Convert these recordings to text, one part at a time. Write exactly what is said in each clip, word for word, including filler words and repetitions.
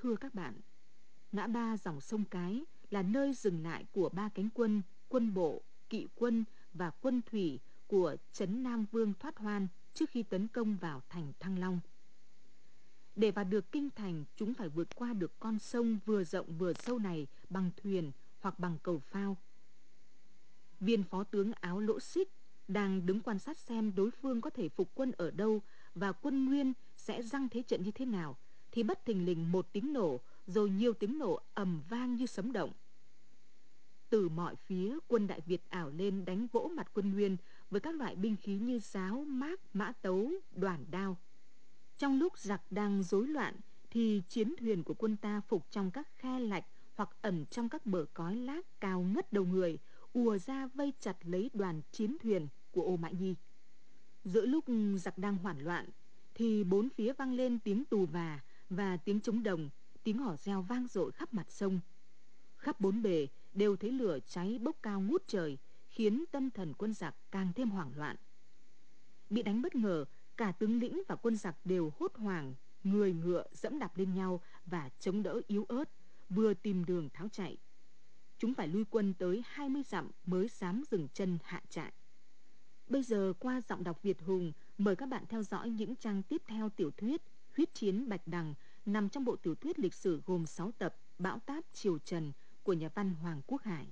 thưa các bạn, ngã ba dòng sông Cái là nơi dừng lại của ba cánh quân, quân bộ, kỵ quân và quân thủy của trấn Nam Vương Thoát Hoan trước khi tấn công vào thành Thăng Long. Để vào được kinh thành, chúng phải vượt qua được con sông vừa rộng vừa sâu này bằng thuyền hoặc bằng cầu phao. Viên phó tướng áo lỗ xích đang đứng quan sát xem đối phương có thể phục quân ở đâu và quân Nguyên sẽ giăng thế trận như thế nào, thì bất thình lình một tiếng nổ, rồi nhiều tiếng nổ ầm vang như sấm động. Từ mọi phía, quân Đại Việt ảo lên đánh vỗ mặt quân Nguyên với các loại binh khí như giáo, mác, mã tấu, đoản đao. Trong lúc giặc đang rối loạn, thì chiến thuyền của quân ta phục trong các khe lạch hoặc ẩn trong các bờ cói lác cao ngất đầu người, ùa ra vây chặt lấy đoàn chiến thuyền của Ô Mã Nhi. Giữa lúc giặc đang hoảng loạn, thì bốn phía vang lên tiếng tù và và tiếng trống đồng, tiếng hò reo vang dội khắp mặt sông. Khắp bốn bề đều thấy lửa cháy bốc cao ngút trời, khiến tâm thần quân giặc càng thêm hoảng loạn. Bị đánh bất ngờ, cả tướng lĩnh và quân giặc đều hốt hoảng, người ngựa dẫm đạp lên nhau và chống đỡ yếu ớt, vừa tìm đường tháo chạy. Chúng phải lui quân tới hai mươi dặm mới dám dừng chân hạ trại. Bây giờ qua giọng đọc Việt Hùng, mời các bạn theo dõi những trang tiếp theo tiểu thuyết Huyết chiến Bạch Đằng, nằm trong bộ tiểu thuyết lịch sử gồm sáu tập Bão táp Triều Trần của nhà văn Hoàng Quốc Hải.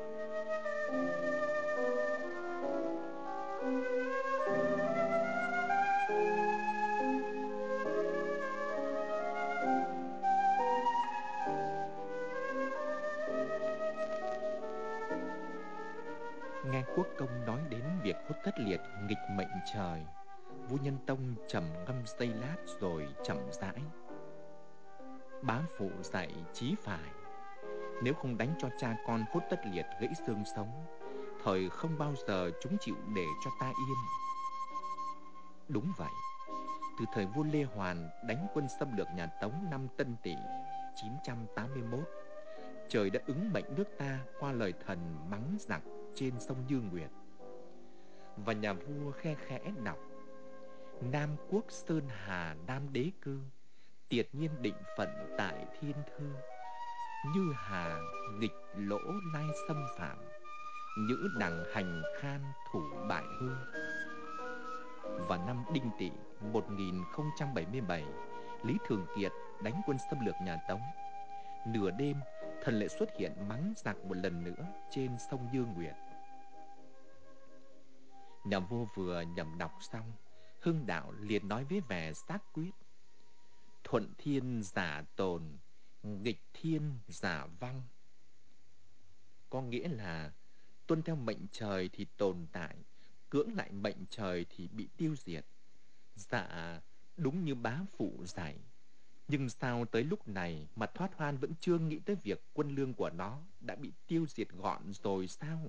Nghe Quốc Công nói đến việc hốt thất liệt nghịch mệnh trời, Vua Nhân Tông trầm ngâm giây lát rồi chậm rãi: Bá phụ dạy chí phải, nếu không đánh cho cha con hốt tất liệt gãy xương sống, thời không bao giờ chúng chịu để cho ta yên. Đúng vậy, từ thời vua Lê Hoàn đánh quân xâm lược nhà Tống năm Tân Tỵ chín trăm tám mươi mốt, trời đã ứng mệnh nước ta qua lời thần mắng giặc trên sông Như Nguyệt. Và nhà vua khe khẽ đọc: Nam quốc Sơn Hà Nam đế cư, tiệt nhiên định phận tại thiên thư. Như Hà nghịch lỗ lai xâm phạm, nhữ đẳng hành khan thủ bại hư. Vào năm Đinh Tỵ một nghìn không trăm bảy mươi bảy, Lý Thường Kiệt đánh quân xâm lược nhà Tống. Nửa đêm, thần lại xuất hiện mắng giặc một lần nữa trên sông Như Nguyệt. Nhà vua vừa nhẩm đọc xong, Hưng Đạo liền nói với vẻ xác quyết: Thuận thiên giả tồn, nghịch thiên giả vong. Có nghĩa là tuân theo mệnh trời thì tồn tại, cưỡng lại mệnh trời thì bị tiêu diệt. Dạ, đúng như bá phụ dạy. Nhưng sao tới lúc này mà Thoát Hoan vẫn chưa nghĩ tới việc quân lương của nó đã bị tiêu diệt gọn rồi sao?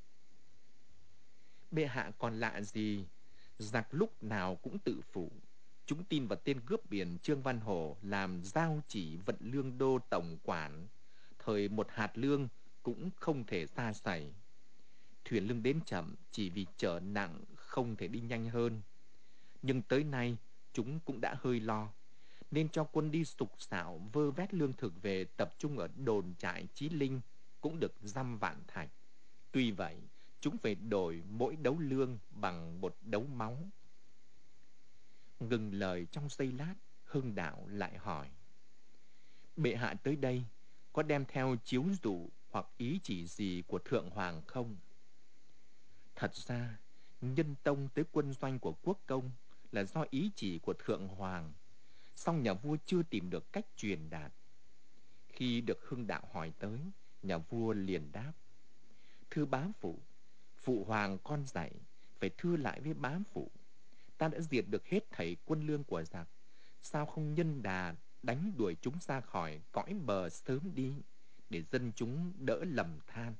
Bệ hạ còn lạ gì? Giặc lúc nào cũng tự phụ. Chúng tin vào tên cướp biển Trương Văn Hổ làm giao chỉ vận lương đô tổng quản. Thời một hạt lương cũng không thể xa xảy. Thuyền lương đến chậm chỉ vì chở nặng không thể đi nhanh hơn. Nhưng tới nay chúng cũng đã hơi lo, nên cho quân đi sục sạo vơ vét lương thực về tập trung ở đồn trại Chí Linh, cũng được dăm vạn thạch. Tuy vậy, chúng phải đổi mỗi đấu lương bằng một đấu máu. Ngừng lời trong giây lát, Hưng Đạo lại hỏi: Bệ hạ tới đây có đem theo chiếu dụ hoặc ý chỉ gì của Thượng Hoàng không? Thật ra, Nhân Tông tới quân doanh của Quốc Công là do ý chỉ của Thượng Hoàng, song nhà vua chưa tìm được cách truyền đạt. Khi được Hưng Đạo hỏi tới, nhà vua liền đáp: Thưa bá phụ, phụ hoàng con dạy, phải thưa lại với bá phụ. Ta đã diệt được hết thảy quân lương của giặc, sao không nhân đà đánh đuổi chúng ra khỏi cõi bờ sớm đi, để dân chúng đỡ lầm than.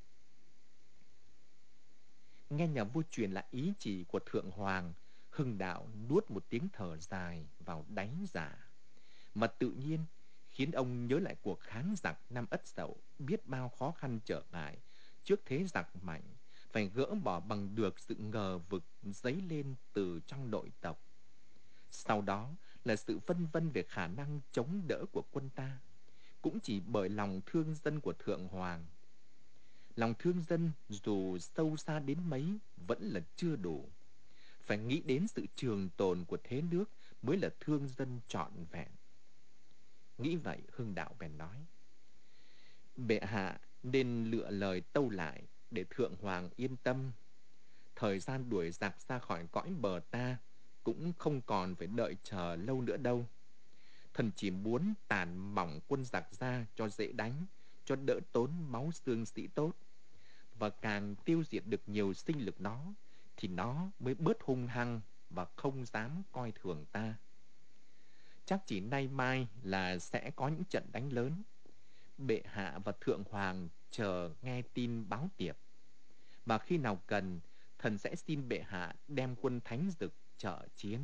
Nghe nhà vua truyền lại ý chỉ của Thượng Hoàng, Hưng Đạo nuốt một tiếng thở dài vào đáy giả, mà tự nhiên khiến ông nhớ lại cuộc kháng giặc năm Ất Dậu biết bao khó khăn trở ngại trước thế giặc mạnh, phải gỡ bỏ bằng được sự ngờ vực dấy lên từ trong nội tộc. Sau đó là sự vân vân về khả năng chống đỡ của quân ta, cũng chỉ bởi lòng thương dân của Thượng Hoàng. Lòng thương dân dù sâu xa đến mấy vẫn là chưa đủ. Phải nghĩ đến sự trường tồn của thế nước mới là thương dân trọn vẹn. Nghĩ vậy, Hưng Đạo bèn nói: bệ hạ nên lựa lời tâu lại để Thượng Hoàng yên tâm. Thời gian đuổi giặc ra khỏi cõi bờ ta cũng không còn phải đợi chờ lâu nữa đâu. Thần chỉ muốn tàn mỏng quân giặc ra cho dễ đánh, cho đỡ tốn máu xương sĩ tốt. Và càng tiêu diệt được nhiều sinh lực nó, thì nó mới bớt hung hăng và không dám coi thường ta. Chắc chỉ nay mai là sẽ có những trận đánh lớn. Bệ hạ và Thượng Hoàng chờ nghe tin báo tiệp. Và khi nào cần, thần sẽ xin bệ hạ đem quân thánh dực trợ chiến.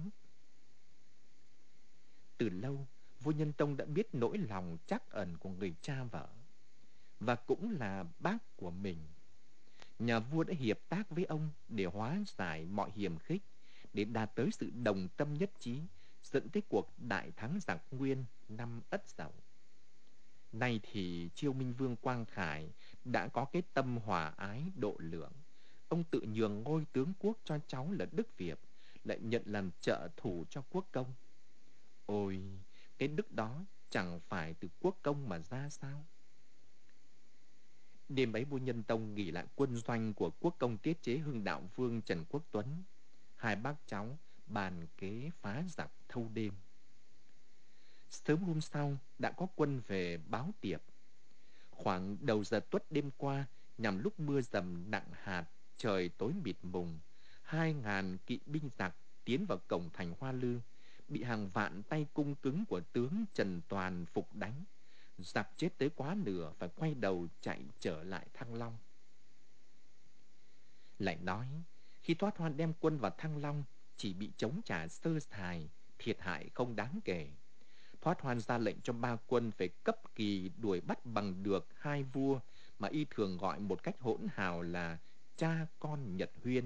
Từ lâu, vua Nhân Tông đã biết nỗi lòng trắc ẩn của người cha vợ, và cũng là bác của mình. Nhà vua đã hiệp tác với ông để hóa giải mọi hiềm khích, để đạt tới sự đồng tâm nhất trí, dẫn tới cuộc đại thắng giặc Nguyên năm Ất Dậu. Nay thì Chiêu Minh Vương Quang Khải đã có cái tâm hòa ái độ lượng. Ông tự nhường ngôi tướng quốc cho cháu là Đức Việt, lại nhận làm trợ thủ cho quốc công. Ôi, cái đức đó chẳng phải từ quốc công mà ra sao? Đêm ấy vua Nhân Tông nghỉ lại quân doanh của quốc công tiết chế Hưng Đạo Vương Trần Quốc Tuấn. Hai bác cháu bàn kế phá giặc thâu đêm. Sớm hôm sau đã có quân về báo tiệp. Khoảng đầu giờ tuất đêm qua, nhằm lúc mưa dầm nặng hạt, trời tối mịt mùng, hai ngàn kỵ binh giặc tiến vào cổng thành Hoa Lư, bị hàng vạn tay cung cứng của tướng Trần Toàn phục đánh. Giặc chết tới quá nửa phải quay đầu chạy trở lại Thăng Long. Lại nói, khi Thoát Hoan đem quân vào Thăng Long, chỉ bị chống trả sơ sài, thiệt hại không đáng kể. Thoát Hoan ra lệnh cho ba quân phải cấp kỳ đuổi bắt bằng được hai vua mà y thường gọi một cách hỗn hào là cha con Nhật Huyên.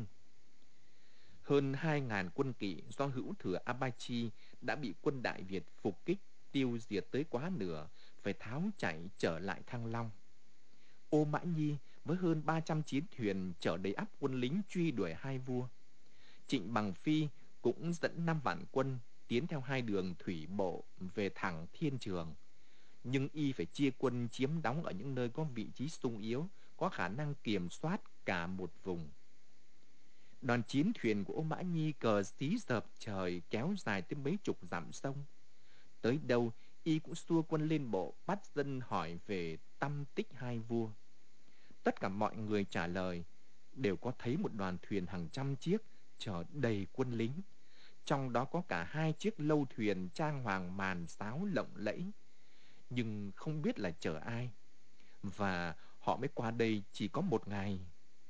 Hơn hai ngàn quân kỵ do hữu thừa Abachi đã bị quân Đại Việt phục kích, tiêu diệt tới quá nửa, phải tháo chạy trở lại Thăng Long. Ô Mã Nhi với hơn ba trăm chiến thuyền chở đầy ắp quân lính truy đuổi hai vua. Trịnh Bằng Phi cũng dẫn năm vạn quân tiến theo hai đường thủy bộ về thẳng Thiên Trường. Nhưng y phải chia quân chiếm đóng ở những nơi có vị trí sung yếu, có khả năng kiểm soát cả một vùng. Đoàn chiến thuyền của Ô Mã Nhi cờ xí dợp trời kéo dài tới mấy chục dặm sông. Tới đâu, y cũng xua quân lên bộ bắt dân hỏi về tâm tích hai vua. Tất cả mọi người trả lời đều có thấy một đoàn thuyền hàng trăm chiếc chở đầy quân lính. Trong đó có cả hai chiếc lâu thuyền trang hoàng màn sáo lộng lẫy. Nhưng không biết là chở ai. Và họ mới qua đây chỉ có một ngày.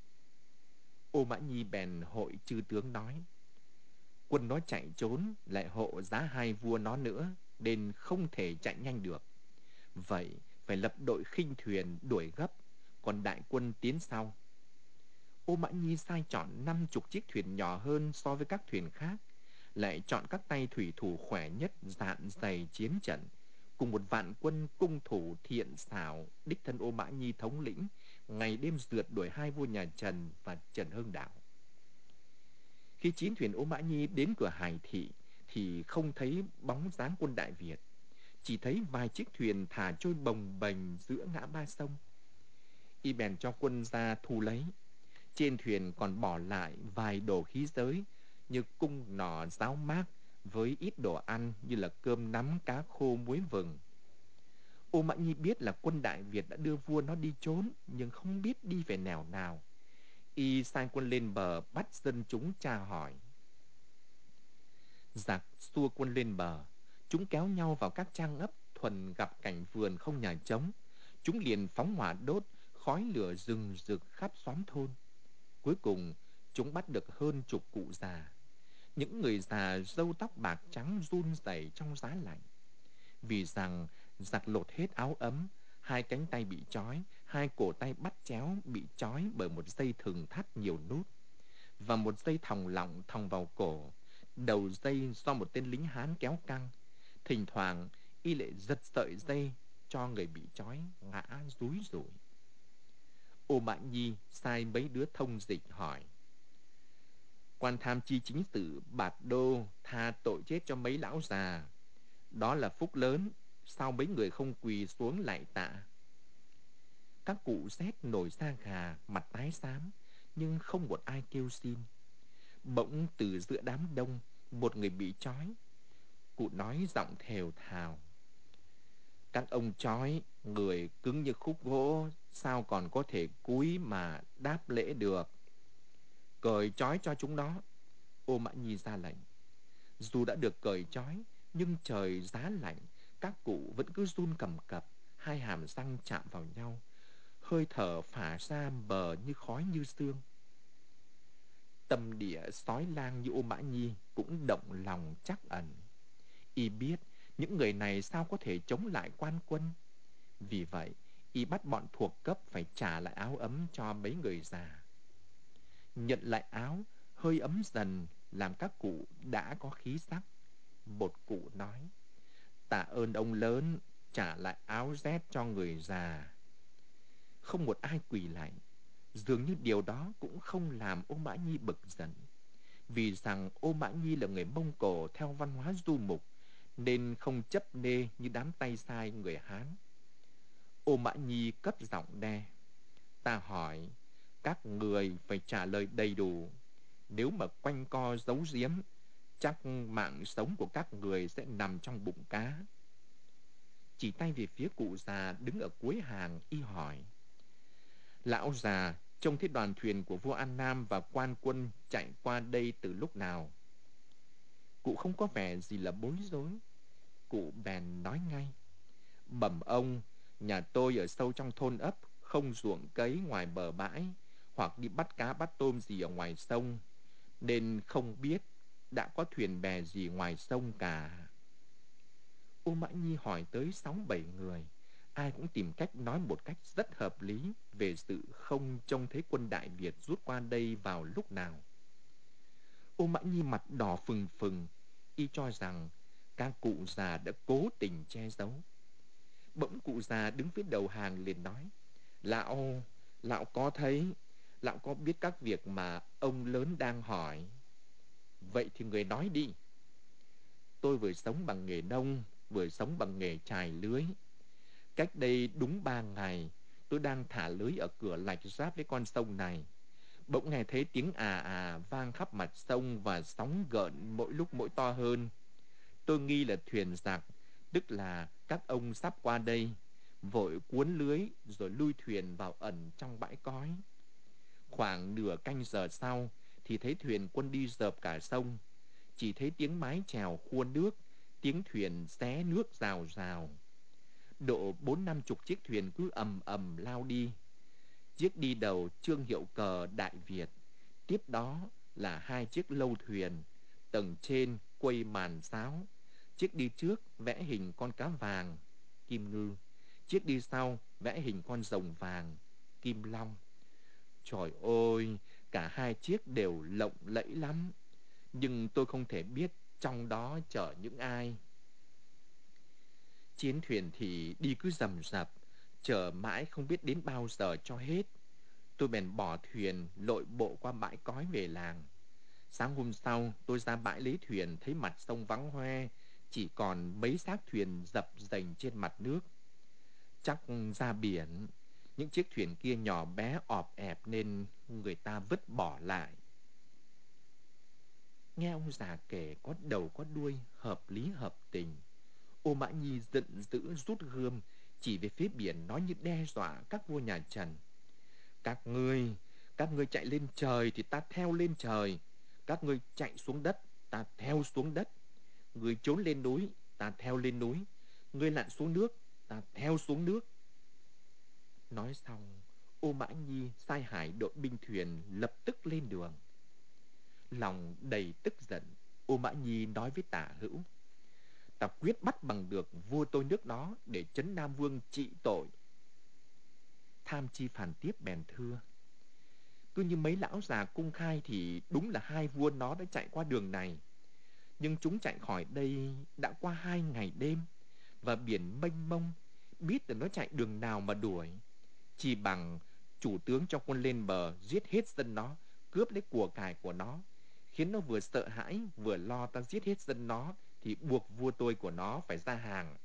Ô Mã Nhi bèn hội chư tướng nói: quân nó chạy trốn lại hộ giá hai vua nó nữa, nên không thể chạy nhanh được. Vậy phải lập đội khinh thuyền đuổi gấp, còn đại quân tiến sau. Ô Mã Nhi sai chọn năm chục chiếc thuyền nhỏ hơn so với các thuyền khác, lại chọn các tay thủy thủ khỏe nhất dạn dày chiến trận, cùng một vạn quân cung thủ thiện xảo, đích thân Ô Mã Nhi thống lĩnh, ngày đêm rượt đuổi hai vua nhà Trần và Trần Hưng Đạo. Khi chiến thuyền Ô Mã Nhi đến cửa Hải Thị thì không thấy bóng dáng quân Đại Việt, chỉ thấy vài chiếc thuyền thả trôi bồng bềnh giữa ngã ba sông. Y bèn cho quân ra thu lấy. Trên thuyền còn bỏ lại vài đồ khí giới như cung nỏ giáo mác với ít đồ ăn như là cơm nắm, cá khô, muối vừng. Ô Mã Nhi biết là quân Đại Việt đã đưa vua nó đi trốn, nhưng không biết đi về nẻo nào. Y sai quân lên bờ bắt dân chúng tra hỏi. Giặc xua quân lên bờ, chúng kéo nhau vào các trang ấp thuần gặp cảnh vườn không nhà trống. Chúng liền phóng hỏa đốt, khói lửa rừng rực khắp xóm thôn. Cuối cùng, chúng bắt được hơn chục cụ già. Những người già râu tóc bạc trắng run rẩy trong giá lạnh. Vì rằng giặc lột hết áo ấm, hai cánh tay bị trói, hai cổ tay bắt chéo bị trói bởi một dây thừng thắt nhiều nút, và một dây thòng lọng thòng vào cổ. Đầu dây do một tên lính Hán kéo căng, Thỉnh thoảng y lại giật sợi dây cho người bị trói ngã rúi rủi. Ô Mã Nhi sai mấy đứa thông dịch hỏi: Quan tham chi chính tử Bạt Đô tha tội chết cho mấy lão già, đó là phúc lớn, sao mấy người không quỳ xuống lại tạ? Các cụ rét nổi da gà, mặt tái xám, nhưng không một ai kêu xin. Bỗng từ giữa đám đông, một người bị trói. Cụ nói giọng thều thào: Các ông trói, người cứng như khúc gỗ, sao còn có thể cúi mà đáp lễ được? Cởi trói cho chúng nó. Ô Mã Nhi ra lệnh. Dù đã được cởi trói, nhưng trời giá lạnh, các cụ vẫn cứ run cầm cập, hai hàm răng chạm vào nhau, hơi thở phả ra bờ như khói như sương. Tâm địa sói lang như Ô Mã Nhi cũng động lòng trắc ẩn. Y biết những người này sao có thể chống lại quan quân. Vì vậy, y bắt bọn thuộc cấp phải trả lại áo ấm cho mấy người già. Nhận lại áo, hơi ấm dần làm các cụ đã có khí sắc. Một cụ nói: Tạ ơn ông lớn, trả lại áo rét cho người già. Không một ai quỳ lạy. Dường như điều đó cũng không làm Ô Mã Nhi bực giận. Vì rằng Ô Mã Nhi là người Mông Cổ theo văn hóa du mục, nên không chấp nê như đám tay sai người Hán. Ô Mã Nhi cất giọng đe: Ta hỏi, các người phải trả lời đầy đủ. Nếu mà quanh co giấu giếm, chắc mạng sống của các người sẽ nằm trong bụng cá. Chỉ tay về phía cụ già đứng ở cuối hàng, y hỏi: Lão già, trông thấy đoàn thuyền của vua An Nam và quan quân chạy qua đây từ lúc nào? Cụ không có vẻ gì là bối rối. Cụ bèn nói ngay: Bẩm ông, nhà tôi ở sâu trong thôn ấp, không ruộng cấy ngoài bờ bãi, hoặc đi bắt cá bắt tôm gì ở ngoài sông, nên không biết đã có thuyền bè gì ngoài sông cả. Ô Mã Nhi hỏi tới sáu bảy người, ai cũng tìm cách nói một cách rất hợp lý về sự không trông thấy quân Đại Việt rút qua đây vào lúc nào. Ô Mã Nhi mặt đỏ phừng phừng, y cho rằng các cụ già đã cố tình che giấu. Bỗng cụ già đứng phía đầu hàng liền nói: Lão, lão có thấy, lão có biết các việc mà ông lớn đang hỏi. Vậy thì người nói đi. Tôi vừa sống bằng nghề nông, vừa sống bằng nghề chài lưới. Cách đây đúng ba ngày, tôi đang thả lưới ở cửa lạch giáp với con sông này. Bỗng nghe thấy tiếng à à vang khắp mặt sông và sóng gợn mỗi lúc mỗi to hơn. Tôi nghi là thuyền giặc, tức là các ông sắp qua đây, vội cuốn lưới rồi lui thuyền vào ẩn trong bãi cói. Khoảng nửa canh giờ sau thì thấy thuyền quân đi dợp cả sông. Chỉ thấy tiếng mái chèo khua nước, tiếng thuyền xé nước rào rào. Độ bốn năm chục chiếc thuyền cứ ầm ầm lao đi. Chiếc đi đầu trương hiệu cờ Đại Việt, tiếp đó là hai chiếc lâu thuyền, tầng trên quây màn sáo. Chiếc đi trước vẽ hình con cá vàng, kim ngư. Chiếc đi sau vẽ hình con rồng vàng, kim long. Trời ơi, cả hai chiếc đều lộng lẫy lắm. Nhưng tôi không thể biết trong đó chở những ai. Chiến thuyền thì đi cứ rầm rập, chở mãi không biết đến bao giờ cho hết. Tôi bèn bỏ thuyền lội bộ qua bãi cói về làng. Sáng hôm sau tôi ra bãi lấy thuyền, thấy mặt sông vắng hoe, chỉ còn mấy xác thuyền dập dềnh trên mặt nước. Chắc ra biển, những chiếc thuyền kia nhỏ bé ọp ẹp nên người ta vứt bỏ lại. Nghe ông già kể có đầu có đuôi, hợp lý hợp tình. Ô Mã Nhi giận dữ rút gươm, chỉ về phía biển nói như đe dọa các vua nhà Trần. Các ngươi, các ngươi chạy lên trời thì ta theo lên trời. Các ngươi chạy xuống đất, ta theo xuống đất. Ngươi trốn lên núi, ta theo lên núi. Ngươi lặn xuống nước, ta theo xuống nước. Nói xong, Ô Mã Nhi sai hải đội binh thuyền lập tức lên đường. Lòng đầy tức giận, Ô Mã Nhi nói với Tả Hữu: Ta quyết bắt bằng được vua tôi nước đó để trấn Nam Vương trị tội. Tham Chi phàn tiếp bèn thưa: Cứ như mấy lão già cung khai thì đúng là hai vua nó đã chạy qua đường này. Nhưng chúng chạy khỏi đây đã qua hai ngày đêm, và biển mênh mông, biết là nó chạy đường nào mà đuổi. Chỉ bằng chủ tướng cho quân lên bờ giết hết dân nó, cướp lấy của cải của nó, khiến nó vừa sợ hãi vừa lo ta giết hết dân nó, thì buộc vua tôi của nó phải ra hàng.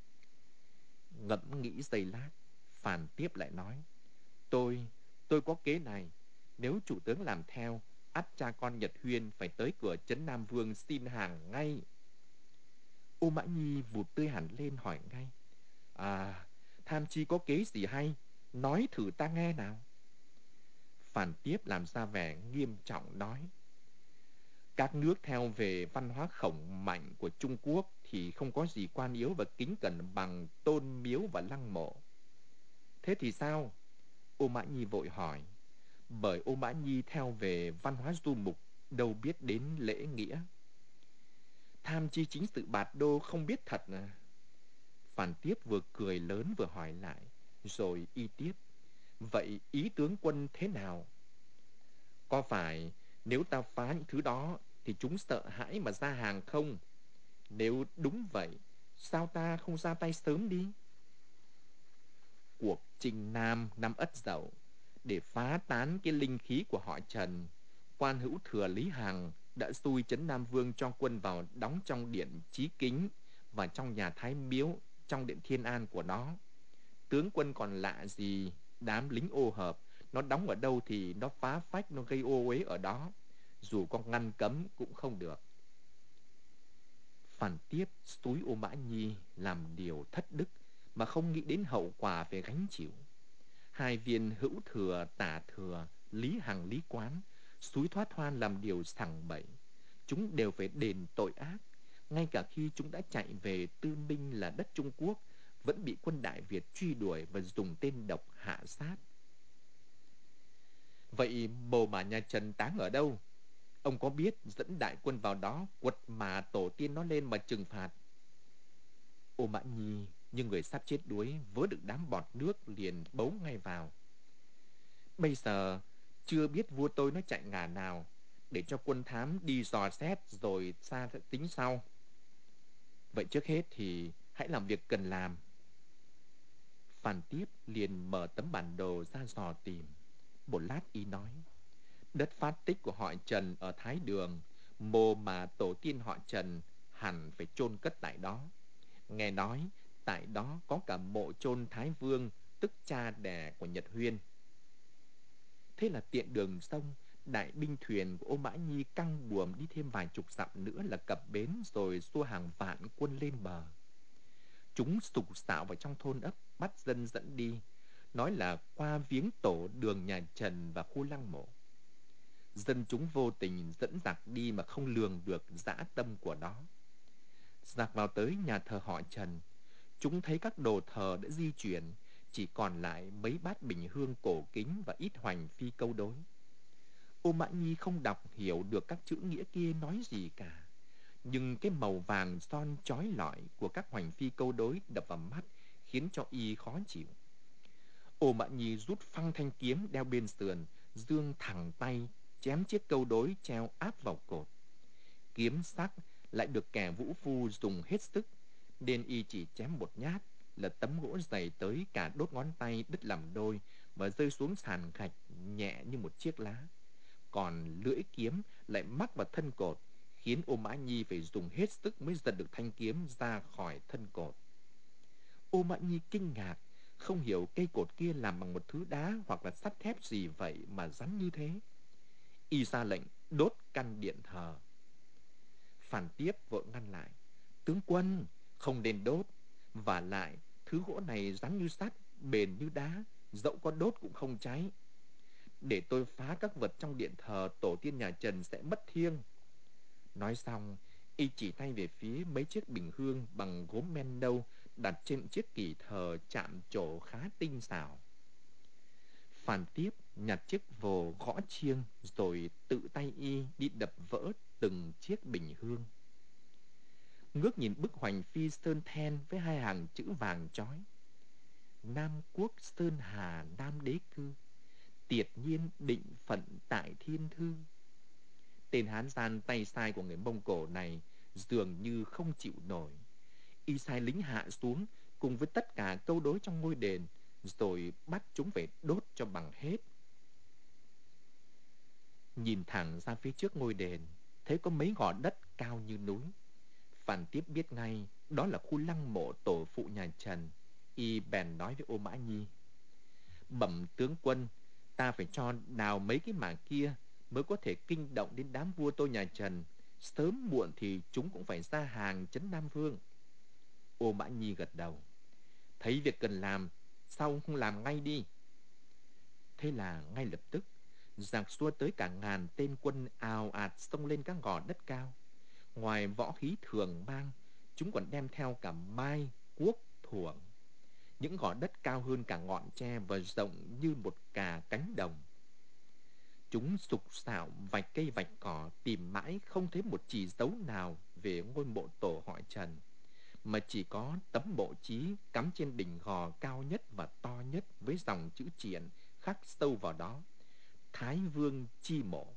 Ngẫm nghĩ giây lát, Phàn tiếp lại nói, Tôi, tôi có kế này. Nếu chủ tướng làm theo, ắt cha con Nhật Huyên phải tới cửa trấn Nam Vương xin hàng ngay. Ô Mã Nhi vụt tươi hẳn lên hỏi ngay, À, tham chi có kế gì hay? Nói thử ta nghe nào. Phàn tiếp làm ra vẻ nghiêm trọng nói, Các nước theo về văn hóa khổng mạnh của Trung Quốc thì không có gì quan yếu và kính cẩn bằng tôn miếu và lăng mộ. Thế thì sao? Ô Mã Nhi vội hỏi, bởi Ô Mã Nhi theo về văn hóa du mục, đâu biết đến lễ nghĩa. Tham chi chính sự bạt đô không biết thật à? Phàn tiếp vừa cười lớn vừa hỏi lại, rồi y tiếp, vậy ý tướng quân thế nào? Có phải nếu ta phá những thứ đó thì chúng sợ hãi mà ra hàng không? Nếu đúng vậy, sao ta không ra tay sớm đi? Cuộc chinh Nam năm Ất Dậu, để phá tán cái linh khí của họ Trần, quan hữu thừa Lý Hằng đã xui trấn Nam Vương cho quân vào đóng trong điện Chí Kính và trong nhà Thái Miếu, trong điện Thiên An của nó. Tướng quân còn lạ gì đám lính ô hợp, nó đóng ở đâu thì nó phá phách, nó gây ô uế ở đó, dù có ngăn cấm cũng không được. Phàn tiếp xúi Ô Mã Nhi làm điều thất đức mà không nghĩ đến hậu quả phải gánh chịu. Hai viên hữu thừa, tả thừa, Lý Hằng, Lý Quán xúi Thoát Hoan làm điều sằng bậy. Chúng đều phải đền tội ác, ngay cả khi chúng đã chạy về Tư Minh là đất Trung Quốc, vẫn bị quân Đại Việt truy đuổi và dùng tên độc hạ sát. Vậy mồ mả nhà Trần táng ở đâu? Ông có biết dẫn đại quân vào đó quật mà tổ tiên nó lên mà trừng phạt? Ô Mã Nhi như người sắp chết đuối, vớ được đám bọt nước liền bấu ngay vào. Bây giờ chưa biết vua tôi nó chạy ngả nào, để cho quân thám đi dò xét rồi xa tính sau. Vậy trước hết thì hãy làm việc cần làm. Phàn tiếp liền mở tấm bản đồ ra dò tìm. Một lát y nói, đất phát tích của họ Trần ở Thái Đường, mồ mà tổ tiên họ Trần hẳn phải chôn cất tại đó. Nghe nói tại đó có cả mộ chôn Thái Vương, tức cha đẻ của Nhật Huyên. Thế là tiện đường sông, đại binh thuyền của Ô Mã Nhi căng buồm đi thêm vài chục dặm nữa là cập bến, rồi xua hàng vạn quân lên bờ. Chúng sục sạo vào trong thôn ấp, bắt dân dẫn đi, nói là qua viếng tổ đường nhà Trần và khu lăng mộ. Dân chúng vô tình dẫn giặc đi mà không lường được dã tâm của nó. Giặc vào tới nhà thờ họ Trần, chúng thấy các đồ thờ đã di chuyển, chỉ còn lại mấy bát bình hương cổ kính và ít hoành phi câu đối. Ô Mã Nhi không đọc hiểu được các chữ nghĩa kia nói gì cả, nhưng cái màu vàng son chói lọi của các hoành phi câu đối đập vào mắt khiến cho y khó chịu. Ô Mã Nhi rút phăng thanh kiếm đeo bên sườn, giương thẳng tay chém chiếc câu đối treo áp vào cột. Kiếm sắc lại được kẻ vũ phu dùng hết sức, nên y chỉ chém một nhát là tấm gỗ dày tới cả đốt ngón tay đứt làm đôi và rơi xuống sàn gạch nhẹ như một chiếc lá. Còn lưỡi kiếm lại mắc vào thân cột, khiến Ô Mã Nhi phải dùng hết sức mới giật được thanh kiếm ra khỏi thân cột. Ô Mã Nhi kinh ngạc, không hiểu cây cột kia làm bằng một thứ đá hoặc là sắt thép gì vậy mà rắn như thế. Y ra lệnh đốt căn điện thờ. Phàn tiếp vội ngăn lại, tướng quân không nên đốt, và lại thứ gỗ này rắn như sắt, bền như đá, dẫu có đốt cũng không cháy. Để tôi phá các vật trong điện thờ tổ tiên nhà Trần sẽ mất thiêng. Nói xong, y chỉ tay về phía mấy chiếc bình hương bằng gốm men nâu đặt trên chiếc kỷ thờ chạm trổ khá tinh xảo. Phàn tiếp nhặt chiếc vồ gõ chiêng rồi tự tay y đi đập vỡ từng chiếc bình hương. Ngước nhìn bức hoành phi sơn then với hai hàng chữ vàng chói: Nam quốc sơn hà nam đế cư, tiệt nhiên định phận tại thiên thư. Tên Hán gian tay sai của người Mông Cổ này dường như không chịu nổi. Y sai lính hạ xuống cùng với tất cả câu đối trong ngôi đền, rồi bắt chúng phải đốt cho bằng hết. Nhìn thẳng ra phía trước ngôi đền, thấy có mấy gò đất cao như núi. Phan Tiếp biết ngay đó là khu lăng mộ tổ phụ nhà Trần. Y bèn nói với Ô Mã Nhi: Bẩm tướng quân, ta phải cho đào mấy cái mảng kia mới có thể kinh động đến đám vua tôi nhà Trần. Sớm muộn thì chúng cũng phải ra hàng trấn Nam Vương. Ô Mã Nhi gật đầu: Thấy việc cần làm, sao không làm ngay đi? Thế là ngay lập tức, giặc xua tới cả ngàn tên quân ào ạt xông lên các gò đất cao. Ngoài võ khí thường mang, chúng còn đem theo cả mai, cuốc, thuổng. Những gò đất cao hơn cả ngọn tre và rộng như một cà cánh đồng. Chúng sục sạo vạch cây vạch cỏ, tìm mãi không thấy một chỉ dấu nào về ngôi mộ tổ họ Trần, mà chỉ có tấm mộ chí cắm trên đỉnh gò cao nhất và to nhất với dòng chữ triện khắc sâu vào đó: Thái Vương chi mộ.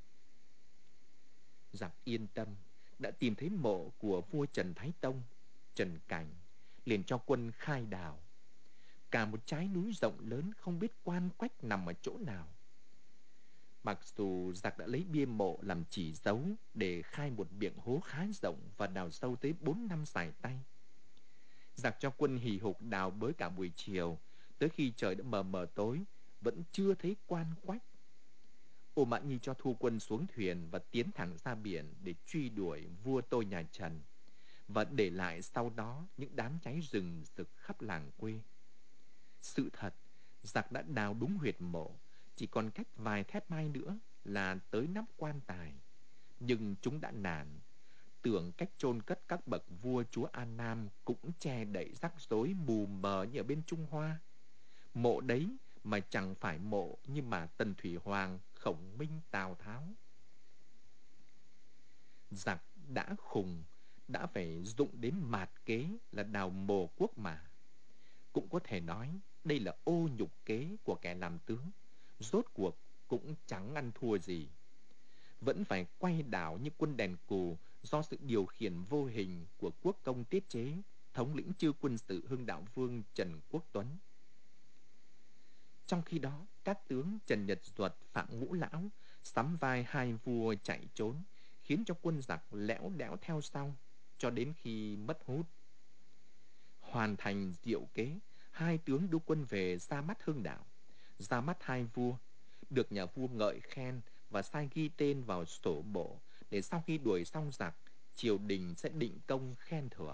Giặc yên tâm, đã tìm thấy mộ của vua Trần Thái Tông. Trần Cảnh liền cho quân khai đào. Cả một trái núi rộng lớn không biết quan quách nằm ở chỗ nào. Mặc dù giặc đã lấy bia mộ làm chỉ dấu để khai một miệng hố khá rộng và đào sâu tới bốn năm sải tay. Giặc cho quân hì hục đào bới cả buổi chiều, tới khi trời đã mờ mờ tối, vẫn chưa thấy quan quách. Ô Mã Nhi cho thu quân xuống thuyền và tiến thẳng ra biển để truy đuổi vua tôi nhà Trần, và để lại sau đó những đám cháy rừng rực khắp làng quê. Sự thật, giặc đã đào đúng huyệt mộ, chỉ còn cách vài thép mai nữa là tới nắp quan tài. Nhưng chúng đã nản, tưởng cách chôn cất các bậc vua chúa An Nam cũng che đậy rắc rối mù mờ như ở bên Trung Hoa. Mộ đấy mà chẳng phải mộ như mà Tần Thủy Hoàng, Khổng Minh, Tào Tháo. Giặc đã khùng, đã phải dụng đến mạt kế là đào mồ quốc mà. Cũng có thể nói đây là ô nhục kế của kẻ làm tướng. Rốt cuộc cũng chẳng ăn thua gì. Vẫn phải quay đảo như quân đèn cù do sự điều khiển vô hình của quốc công Tiết Chế, thống lĩnh chư quân sự Hưng Đạo Vương Trần Quốc Tuấn. Trong khi đó, các tướng Trần Nhật Duật, Phạm Ngũ Lão sắm vai hai vua chạy trốn, khiến cho quân giặc lẽo đẽo theo sau, cho đến khi mất hút. Hoàn thành diệu kế, hai tướng đưa quân về ra mắt Hưng Đạo, ra mắt hai vua, được nhà vua ngợi khen và sai ghi tên vào sổ bộ để sau khi đuổi xong giặc, triều đình sẽ định công khen thưởng.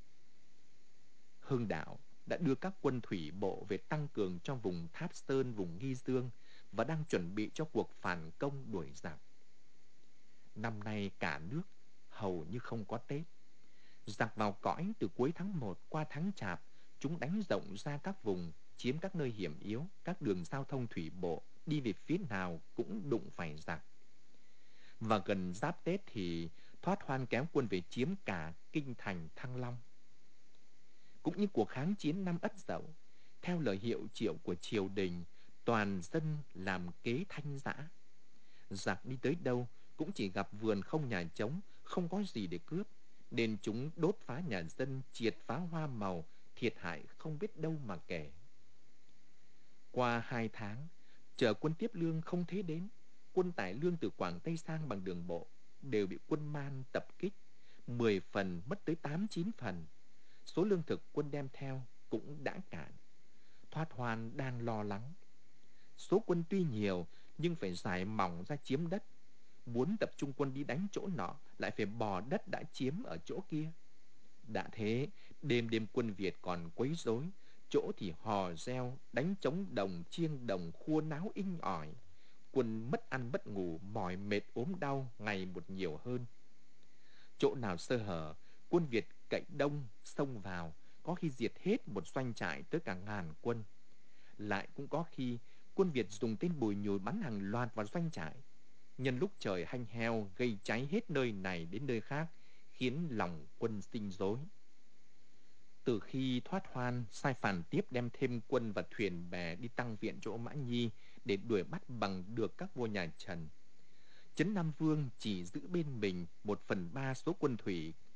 Hưng Đạo đã đưa các quân thủy bộ về tăng cường trong vùng Tháp Sơn, vùng Nghi Dương và đang chuẩn bị cho cuộc phản công đuổi giặc. Năm nay cả nước hầu như không có Tết. Giặc vào cõi từ cuối tháng một qua tháng Chạp, chúng đánh rộng ra các vùng, chiếm các nơi hiểm yếu, các đường giao thông thủy bộ, đi về phía nào cũng đụng phải giặc. Và gần giáp Tết thì thoát hoan kéo quân về chiếm cả kinh thành Thăng Long. Cũng như cuộc kháng chiến năm Ất Dậu, theo lời hiệu triệu của triều đình, toàn dân làm kế thanh giã. Giặc đi tới đâu cũng chỉ gặp vườn không nhà trống, không có gì để cướp, nên chúng đốt phá nhà dân, triệt phá hoa màu, thiệt hại không biết đâu mà kể. Qua hai tháng, chở quân tiếp lương không thấy đến. Quân tải lương từ Quảng Tây sang bằng đường bộ đều bị quân Man tập kích, mười phần mất tới tám chín phần. Số lương thực quân đem theo cũng đã cạn. Thoát hoan đang lo lắng. Số quân tuy nhiều nhưng phải giải mỏng ra chiếm đất. Muốn tập trung quân đi đánh chỗ nọ lại phải bỏ đất đã chiếm ở chỗ kia. Đã thế, đêm đêm quân Việt còn quấy rối, chỗ thì hò reo, đánh trống đồng, chiêng đồng, khua náo inh ỏi. Quân mất ăn mất ngủ, mỏi mệt ốm đau ngày một nhiều hơn. Chỗ nào sơ hở, quân Việt cậy đông, xông vào, có khi diệt hết một doanh trại tới cả ngàn quân. Lại cũng có khi quân Việt dùng tên bùi nhùi bắn hàng loạt vào doanh trại. Nhân lúc trời hanh heo gây cháy hết nơi này đến nơi khác, khiến lòng quân sinh rối. Từ khi thoát hoan, sai Phàn Tiếp đem thêm quân và thuyền bè đi tăng viện chỗ Mã Nhi để đuổi bắt bằng được các vua nhà Trần. Trấn Nam Vương chỉ giữ bên mình một phần ba số quân thủy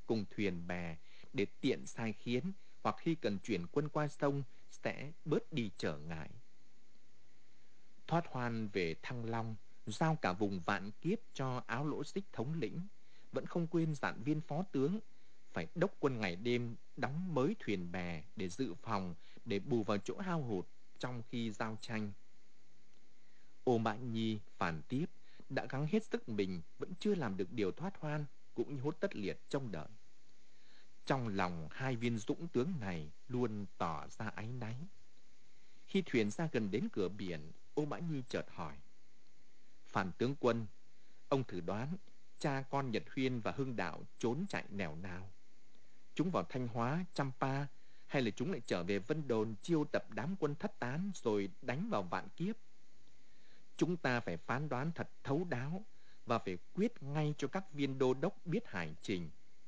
cùng thuyền bè để tiện sai khiến, hoặc khi cần chuyển quân qua sông sẽ bớt đi trở ngại. Thoát hoan về Thăng Long, giao cả vùng Vạn Kiếp cho Áo Lỗ Xích thống lĩnh, vẫn không quên dặn viên phó tướng phải đốc quân ngày đêm đóng mới thuyền bè để dự phòng, để bù vào chỗ hao hụt trong khi giao tranh. Ô Mã Nhi, Phàn Tiếp đã gắng hết sức mình, vẫn chưa làm được điều Thoát Hoan cũng như Hốt Tất Liệt trông đợi. Trong lòng hai viên dũng tướng này luôn tỏ ra áy náy. Khi thuyền ra gần đến cửa biển, Ô Mã Nhi chợt hỏi: Phàn tướng quân, ông thử đoán cha con Nhật Huyên và Hưng Đạo trốn chạy nẻo nào? Chúng vào Thanh Hóa, Champa, hay là chúng lại trở về Vân Đồn chiêu tập đám quân thất tán rồi đánh vào Vạn Kiếp? Chúng ta phải phán đoán thật thấu đáo và phải quyết ngay cho các viên đô đốc biết hải trình.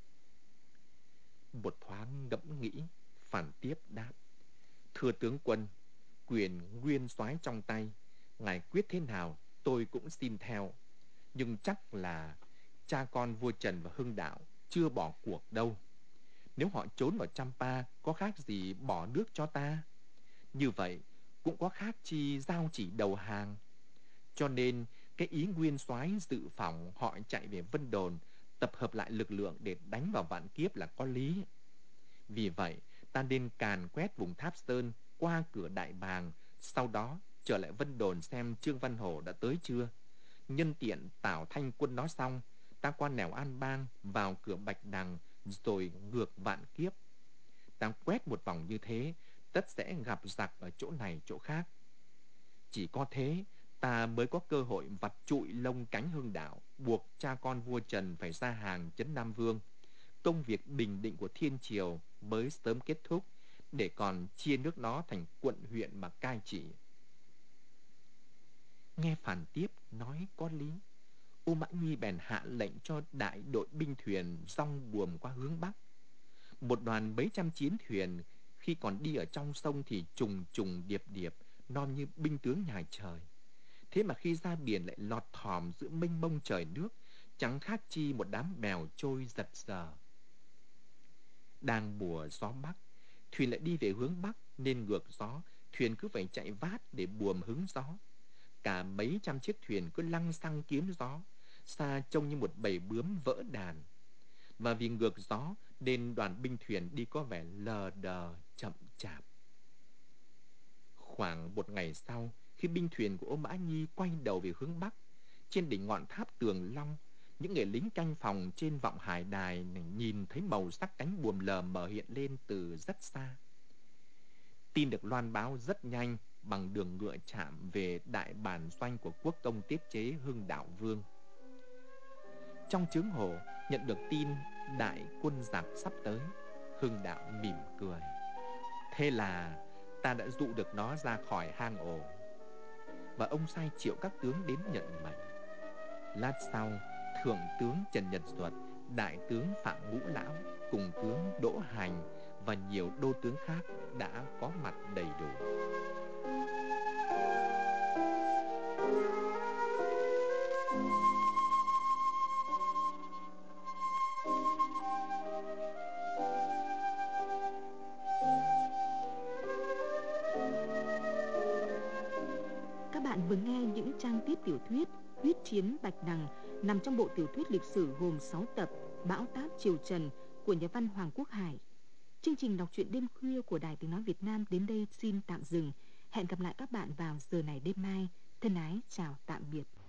Một thoáng ngẫm nghĩ, Phàn Tiếp đáp: Thưa tướng quân, quyền nguyên soái trong tay, ngài quyết thế nào tôi cũng xin theo. Nhưng chắc là cha con vua Trần và Hưng Đạo chưa bỏ cuộc đâu. Nếu họ trốn vào Champa, có khác gì bỏ nước cho ta? Như vậy cũng có khác chi giao chỉ đầu hàng. Cho nên cái ý nguyên soái dự phòng họ chạy về Vân Đồn, tập hợp lại lực lượng để đánh vào Vạn Kiếp là có lý. Vì vậy ta nên càn quét vùng Tháp Sơn qua cửa Đại Bàng, sau đó trở lại Vân Đồn xem Trương Văn Hổ đã tới chưa. Nhân tiện tảo thanh quân nó xong, ta qua nẻo An Bang vào cửa Bạch Đằng rồi ngược Vạn Kiếp. Ta quét một vòng như thế, tất sẽ gặp giặc ở chỗ này chỗ khác. Chỉ có thế ta mới có cơ hội vặt trụi lông cánh Hưng Đạo, buộc cha con vua Trần phải ra hàng trấn Nam Vương. Công việc bình định của Thiên Triều mới sớm kết thúc, để còn chia nước nó thành quận huyện mà cai trị. Nghe Phàn Tiếp nói có lý, Ô Mã Nhi bèn hạ lệnh cho đại đội binh thuyền dong buồm qua hướng Bắc. Một đoàn mấy trăm chiến thuyền khi còn đi ở trong sông thì trùng trùng điệp điệp, non như binh tướng nhà trời. Thế mà khi ra biển lại lọt thỏm giữa mênh mông trời nước, chẳng khác chi một đám bèo trôi giật giờ. Đang mùa gió Bắc, thuyền lại đi về hướng Bắc nên ngược gió, thuyền cứ phải chạy vát để buồm hứng gió. Cả mấy trăm chiếc thuyền cứ lăng xăng kiếm gió, xa trông như một bầy bướm vỡ đàn. Và vì ngược gió nên đoàn binh thuyền đi có vẻ lờ đờ chậm chạp. Khoảng một ngày sau, khi binh thuyền của Ô Mã Nhi quay đầu về hướng Bắc, trên đỉnh ngọn tháp Tường Long, những người lính canh phòng trên vọng hải đài nhìn thấy màu sắc cánh buồm lờ mờ hiện lên từ rất xa. Tin được loan báo rất nhanh bằng đường ngựa chạm về đại bản doanh của quốc công tiết chế Hưng Đạo Vương. Trong chướng hồ nhận được tin đại quân giặc sắp tới, Hưng Đạo mỉm cười: Thế là ta đã dụ được nó ra khỏi hang ổ. Và ông sai triệu các tướng đến nhận mệnh. Lát sau, thượng tướng Trần Nhật Duật, đại tướng Phạm Ngũ Lão cùng tướng Đỗ Hành và nhiều đô tướng khác đã có mặt đầy đủ. Các bạn vừa nghe những trang tiếp tiểu thuyết Huyết chiến Bạch Đằng nằm trong bộ tiểu thuyết lịch sử gồm sáu tập Bão táp Triều Trần của nhà văn Hoàng Quốc Hải. Chương trình đọc truyện đêm khuya của Đài Tiếng nói Việt Nam đến đây xin tạm dừng. Hẹn gặp lại các bạn vào giờ này đêm mai. Thân ái chào tạm biệt.